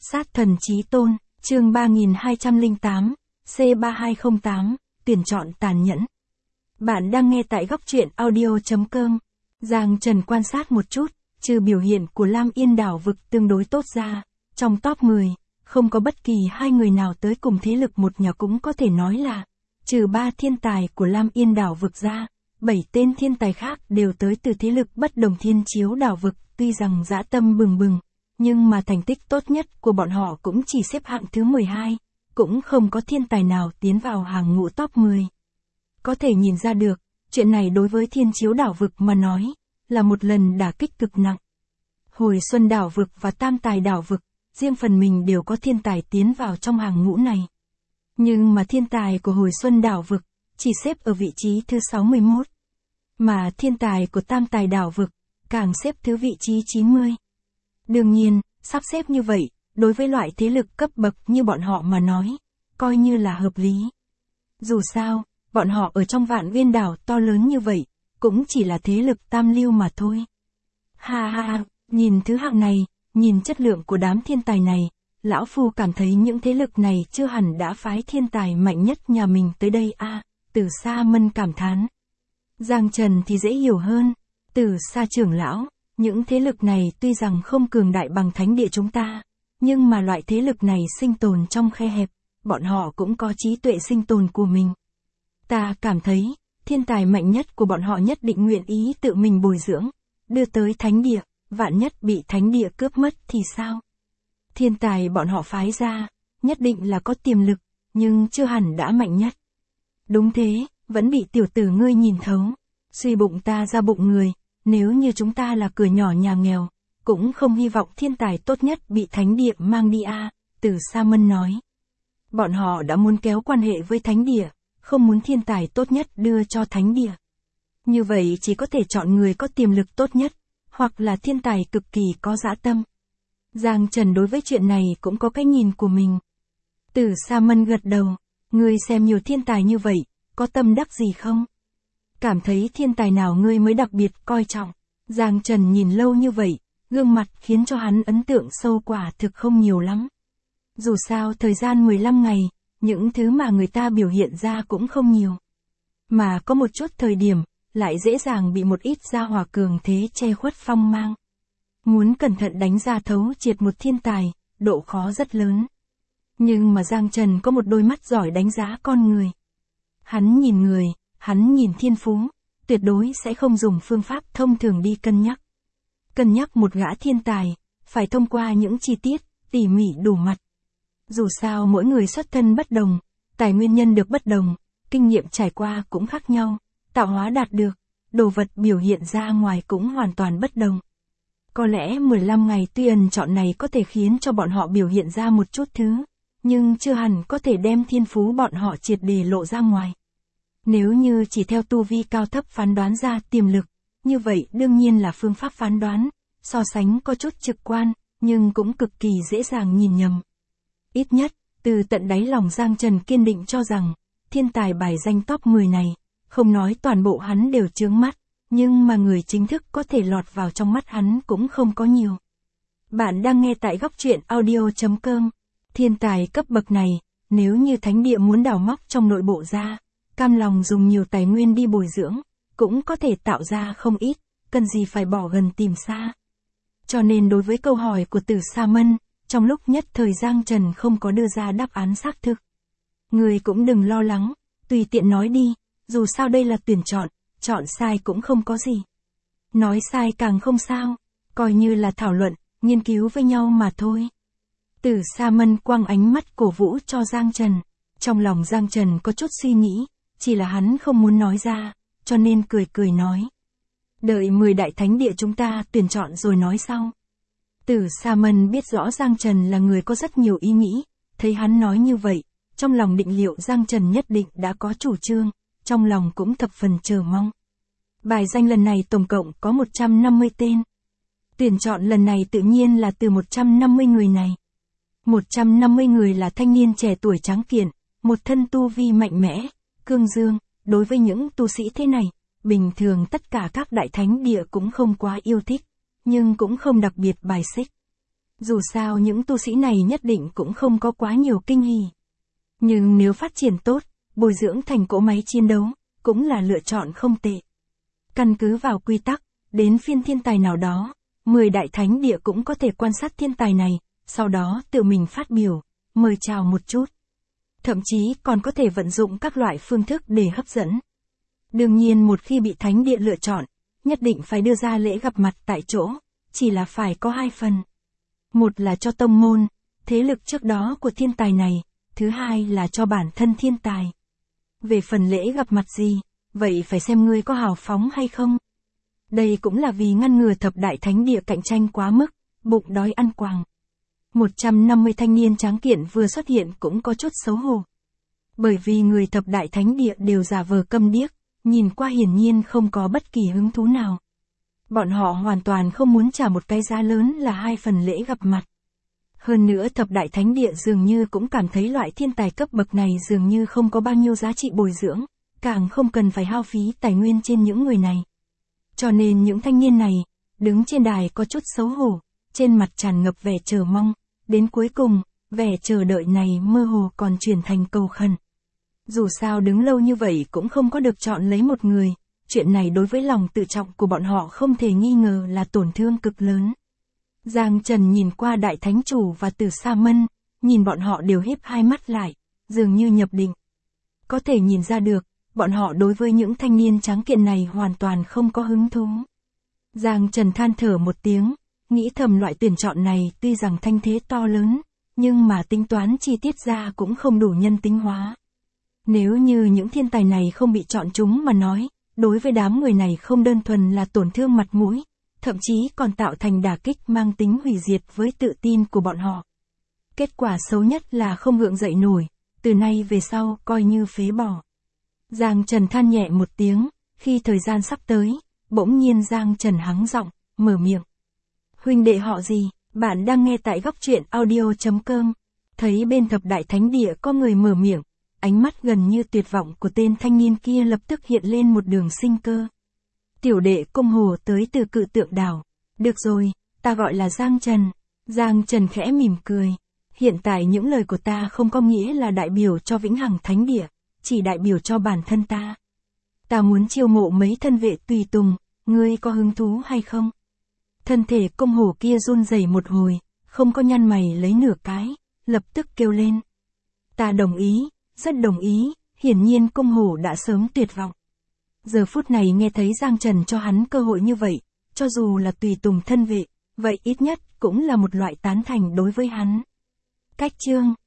Sát thần chí tôn, chương 3208, C3208, tuyển chọn tàn nhẫn. Bạn đang nghe tại góc truyện audio.com. Giang Trần quan sát một chút, trừ biểu hiện của Lam Yên đảo vực tương đối tốt ra, trong top 10, không có bất kỳ hai người nào tới cùng thế lực một nhà, cũng có thể nói là, trừ 3 thiên tài của Lam Yên đảo vực ra, 7 tên thiên tài khác đều tới từ thế lực bất đồng Thiên Chiếu đảo vực. Tuy rằng dã tâm bừng bừng, nhưng mà thành tích tốt nhất của bọn họ cũng chỉ xếp hạng thứ 12, cũng không có thiên tài nào tiến vào hàng ngũ top 10. Có thể nhìn ra được, chuyện này đối với Thiên Chiếu đảo vực mà nói, là một lần đả kích cực nặng. Hồi Xuân đảo vực và Tam Tài đảo vực, riêng phần mình đều có thiên tài tiến vào trong hàng ngũ này. Nhưng mà thiên tài của Hồi Xuân đảo vực, chỉ xếp ở vị trí thứ 61. Mà thiên tài của Tam Tài đảo vực, càng xếp thứ vị trí 90. Đương nhiên, sắp xếp như vậy, đối với loại thế lực cấp bậc như bọn họ mà nói, coi như là hợp lý. Dù sao, bọn họ ở trong Vạn Uyên đảo to lớn như vậy, cũng chỉ là thế lực tam lưu mà thôi. Ha ha, nhìn thứ hạng này, nhìn chất lượng của đám thiên tài này, lão phu cảm thấy những thế lực này chưa hẳn đã phái thiên tài mạnh nhất nhà mình tới đây a. Từ Sa Mân cảm thán. Giang Trần thì dễ hiểu hơn. Từ Sa trưởng lão, những thế lực này tuy rằng không cường đại bằng thánh địa chúng ta, nhưng mà loại thế lực này sinh tồn trong khe hẹp, bọn họ cũng có trí tuệ sinh tồn của mình. Ta cảm thấy, thiên tài mạnh nhất của bọn họ nhất định nguyện ý tự mình bồi dưỡng, đưa tới thánh địa, vạn nhất bị thánh địa cướp mất thì sao? Thiên tài bọn họ phái ra, nhất định là có tiềm lực, nhưng chưa hẳn đã mạnh nhất. Đúng thế, vẫn bị tiểu tử ngươi nhìn thấu, suy bụng ta ra bụng người. Nếu như chúng ta là cửa nhỏ nhà nghèo, cũng không hy vọng thiên tài tốt nhất bị thánh địa mang đi a. Từ Sa Mân nói. Bọn họ đã muốn kéo quan hệ với thánh địa, không muốn thiên tài tốt nhất đưa cho thánh địa. Như vậy chỉ có thể chọn người có tiềm lực tốt nhất, hoặc là thiên tài cực kỳ có dã tâm. Giang Trần đối với chuyện này cũng có cái nhìn của mình. Từ Sa Mân gật đầu, ngươi xem nhiều thiên tài như vậy, có tâm đắc gì không? Cảm thấy thiên tài nào ngươi mới đặc biệt coi trọng? Giang Trần nhìn lâu như vậy, gương mặt khiến cho hắn ấn tượng sâu quả thực không nhiều lắm. Dù sao thời gian 15 ngày, những thứ mà người ta biểu hiện ra cũng không nhiều. Mà có một chút thời điểm, lại dễ dàng bị một ít gia hỏa cường thế che khuất phong mang. Muốn cẩn thận đánh ra thấu triệt một thiên tài, độ khó rất lớn. Nhưng mà Giang Trần có một đôi mắt giỏi đánh giá con người. Hắn nhìn người, hắn nhìn thiên phú, tuyệt đối sẽ không dùng phương pháp thông thường đi cân nhắc. Cân nhắc một gã thiên tài, phải thông qua những chi tiết, tỉ mỉ đủ mặt. Dù sao mỗi người xuất thân bất đồng, tài nguyên nhân được bất đồng, kinh nghiệm trải qua cũng khác nhau, tạo hóa đạt được, đồ vật biểu hiện ra ngoài cũng hoàn toàn bất đồng. Có lẽ 15 ngày tuy ẩn chọn này có thể khiến cho bọn họ biểu hiện ra một chút thứ, nhưng chưa hẳn có thể đem thiên phú bọn họ triệt để lộ ra ngoài. Nếu như chỉ theo tu vi cao thấp phán đoán ra tiềm lực, như vậy đương nhiên là phương pháp phán đoán, so sánh có chút trực quan, nhưng cũng cực kỳ dễ dàng nhìn nhầm. Ít nhất, từ tận đáy lòng Giang Trần kiên định cho rằng, thiên tài bài danh top 10 này, không nói toàn bộ hắn đều chướng mắt, nhưng mà người chính thức có thể lọt vào trong mắt hắn cũng không có nhiều. Bạn đang nghe tại góc truyện audio.com. Thiên tài cấp bậc này, nếu như thánh địa muốn đào móc trong nội bộ ra, cam lòng dùng nhiều tài nguyên đi bồi dưỡng, cũng có thể tạo ra không ít, cần gì phải bỏ gần tìm xa. Cho nên đối với câu hỏi của Từ Sa Mân, trong lúc nhất thời Giang Trần không có đưa ra đáp án xác thực. Người cũng đừng lo lắng, tùy tiện nói đi, dù sao đây là tuyển chọn, chọn sai cũng không có gì. Nói sai càng không sao, coi như là thảo luận, nghiên cứu với nhau mà thôi. Từ Sa Mân quăng ánh mắt cổ vũ cho Giang Trần, trong lòng Giang Trần có chút suy nghĩ. Chỉ là hắn không muốn nói ra, cho nên cười cười nói. Đợi 10 đại thánh địa chúng ta tuyển chọn rồi nói sau. Từ Sa Mân biết rõ Giang Trần là người có rất nhiều ý nghĩ, thấy hắn nói như vậy, trong lòng định liệu Giang Trần nhất định đã có chủ trương, trong lòng cũng thập phần chờ mong. Bài danh lần này tổng cộng có 150 tên. Tuyển chọn lần này tự nhiên là từ 150 người này. 150 người là thanh niên trẻ tuổi tráng kiện, một thân tu vi mạnh mẽ, cương dương. Đối với những tu sĩ thế này, bình thường tất cả các đại thánh địa cũng không quá yêu thích, nhưng cũng không đặc biệt bài xích. Dù sao những tu sĩ này nhất định cũng không có quá nhiều kinh hỉ. Nhưng nếu phát triển tốt, bồi dưỡng thành cỗ máy chiến đấu, cũng là lựa chọn không tệ. Căn cứ vào quy tắc, đến phiên thiên tài nào đó, 10 đại thánh địa cũng có thể quan sát thiên tài này, sau đó tự mình phát biểu, mời chào một chút. Thậm chí còn có thể vận dụng các loại phương thức để hấp dẫn. Đương nhiên một khi bị thánh địa lựa chọn, nhất định phải đưa ra lễ gặp mặt tại chỗ, chỉ là phải có 2 phần. Một là cho tông môn, thế lực trước đó của thiên tài này, thứ hai là cho bản thân thiên tài. Về phần lễ gặp mặt gì, vậy phải xem ngươi có hào phóng hay không. Đây cũng là vì ngăn ngừa thập đại thánh địa cạnh tranh quá mức, bụng đói ăn quàng. 150 thanh niên tráng kiện vừa xuất hiện cũng có chút xấu hổ. Bởi vì người thập đại thánh địa đều giả vờ câm điếc, nhìn qua hiển nhiên không có bất kỳ hứng thú nào. Bọn họ hoàn toàn không muốn trả một cái giá lớn là 2 phần lễ gặp mặt. Hơn nữa thập đại thánh địa dường như cũng cảm thấy loại thiên tài cấp bậc này dường như không có bao nhiêu giá trị bồi dưỡng, càng không cần phải hao phí tài nguyên trên những người này. Cho nên những thanh niên này, đứng trên đài có chút xấu hổ, trên mặt tràn ngập vẻ chờ mong, đến cuối cùng, vẻ chờ đợi này mơ hồ còn chuyển thành cầu khẩn. Dù sao đứng lâu như vậy cũng không có được chọn lấy một người, chuyện này đối với lòng tự trọng của bọn họ không thể nghi ngờ là tổn thương cực lớn. Giang Trần nhìn qua đại thánh chủ và Tử Sa Mân, nhìn bọn họ đều híp hai mắt lại, dường như nhập định. Có thể nhìn ra được, bọn họ đối với những thanh niên tráng kiện này hoàn toàn không có hứng thú. Giang Trần than thở một tiếng, nghĩ thầm loại tuyển chọn này tuy rằng thanh thế to lớn, nhưng mà tính toán chi tiết ra cũng không đủ nhân tính hóa. Nếu như những thiên tài này không bị chọn chúng mà nói, đối với đám người này không đơn thuần là tổn thương mặt mũi, thậm chí còn tạo thành đả kích mang tính hủy diệt với tự tin của bọn họ. Kết quả xấu nhất là không gượng dậy nổi, từ nay về sau coi như phế bỏ. Giang Trần than nhẹ một tiếng, khi thời gian sắp tới, bỗng nhiên Giang Trần hắng giọng, mở miệng. Huynh đệ họ gì, bạn đang nghe tại góc truyện audio.com. Thấy bên thập đại thánh địa có người mở miệng, ánh mắt gần như tuyệt vọng của tên thanh niên kia lập tức hiện lên một đường sinh cơ. Tiểu đệ Cung Hồ tới từ Cự Tượng Đảo. Được rồi, ta gọi là Giang Trần. Giang Trần khẽ mỉm cười. Hiện tại những lời của ta không có nghĩa là đại biểu cho Vĩnh Hằng Thánh Địa, chỉ đại biểu cho bản thân ta. Ta muốn chiêu mộ mấy thân vệ tùy tùng, ngươi có hứng thú hay không? Thân thể Cung Hồ kia run rẩy một hồi, không có nhăn mày lấy nửa cái, lập tức kêu lên. Ta đồng ý, rất đồng ý, hiển nhiên Cung Hồ đã sớm tuyệt vọng. Giờ phút này nghe thấy Giang Trần cho hắn cơ hội như vậy, cho dù là tùy tùng thân vệ, vậy ít nhất cũng là một loại tán thành đối với hắn. Cách chương